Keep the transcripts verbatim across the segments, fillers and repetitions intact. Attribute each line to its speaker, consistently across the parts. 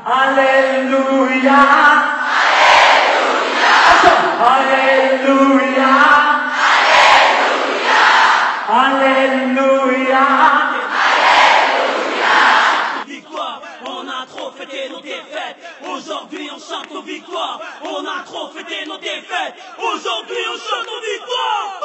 Speaker 1: Alléluia. Alléluia. Alléluia.
Speaker 2: Victoire, on a trop fêté nos défaites. Aujourd'hui on chante nos victoires. On a trop fêté nos défaites. Aujourd'hui on chante nos victoires.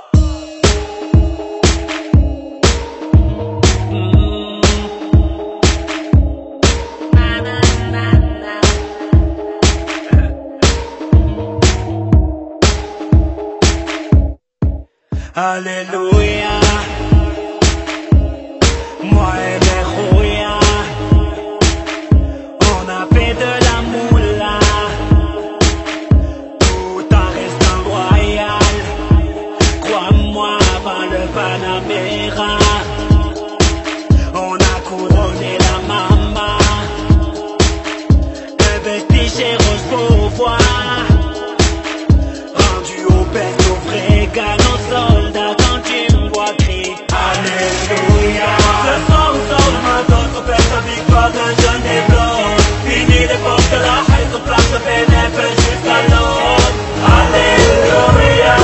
Speaker 3: Alléluia, moi et mes rouillas, on a fait de la moula, tout en restant royal. Crois-moi, avant le Panamera, on a couronné la mama, investi chez Rose Beauvoir, rendu au père nos vrais gars, nos soldats. Alléluia. Ce soir on sort le matin, on fête la victoire d'un jeune et blanc. Fini l'époque de la haine, on place le bénéfice jusqu'à l'autre. Alléluia.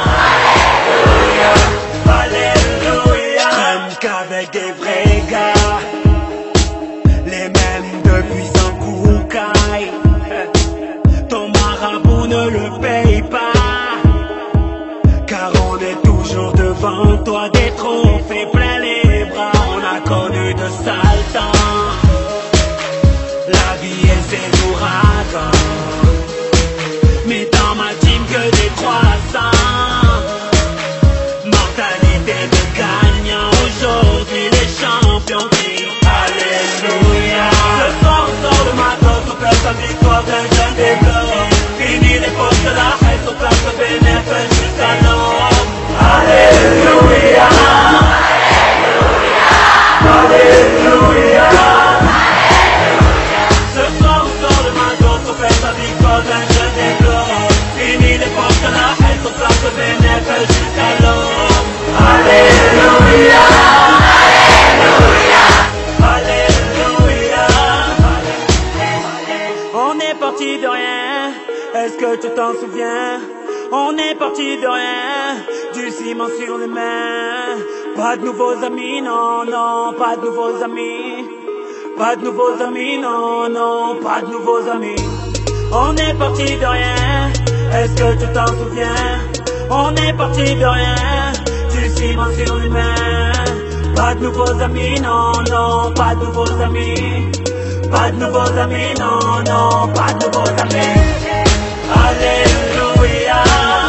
Speaker 3: Alléluia. Alléluia. J'aime qu'avec des vrais gars, les mêmes de puissants koukaï. Ton marabout ne le paye pas, car on est toujours devant toi, des trophées plein les bras. On a connu de sales temps, la vie et ses ouragans, mais dans ma team que des croissants. Mentalité de gagnant, aujourd'hui les champions crient Alléluia. Ce soir on sort le matin, on pèse la victoire d'un jeune des blancs. Fini l'époque de la haine, on place le bénéfice jusqu'à l'homme. Alléluia. Alléluia. Ce soir on sort le magot, on fête la victoire d'un jeune des blancs. Fini l'époque de la haine, on place le bénéfice jusqu'à l'homme. Alléluia. Alléluia. Alléluia. On est parti de rien, est-ce que tu t'en souviens? On est parti de rien, du ciment sur les mains. Pas de nouveaux amis, non, non, pas de nouveaux amis. Pas de nouveaux amis, non, non, pas de nouveaux amis. On est parti de rien, est-ce que tu t'en souviens? On est parti de rien, du ciment sur les mains. Pas de nouveaux amis, non, non, pas de nouveaux amis. Pas de nouveaux amis, non, non, pas de nouveaux amis. Alléluia.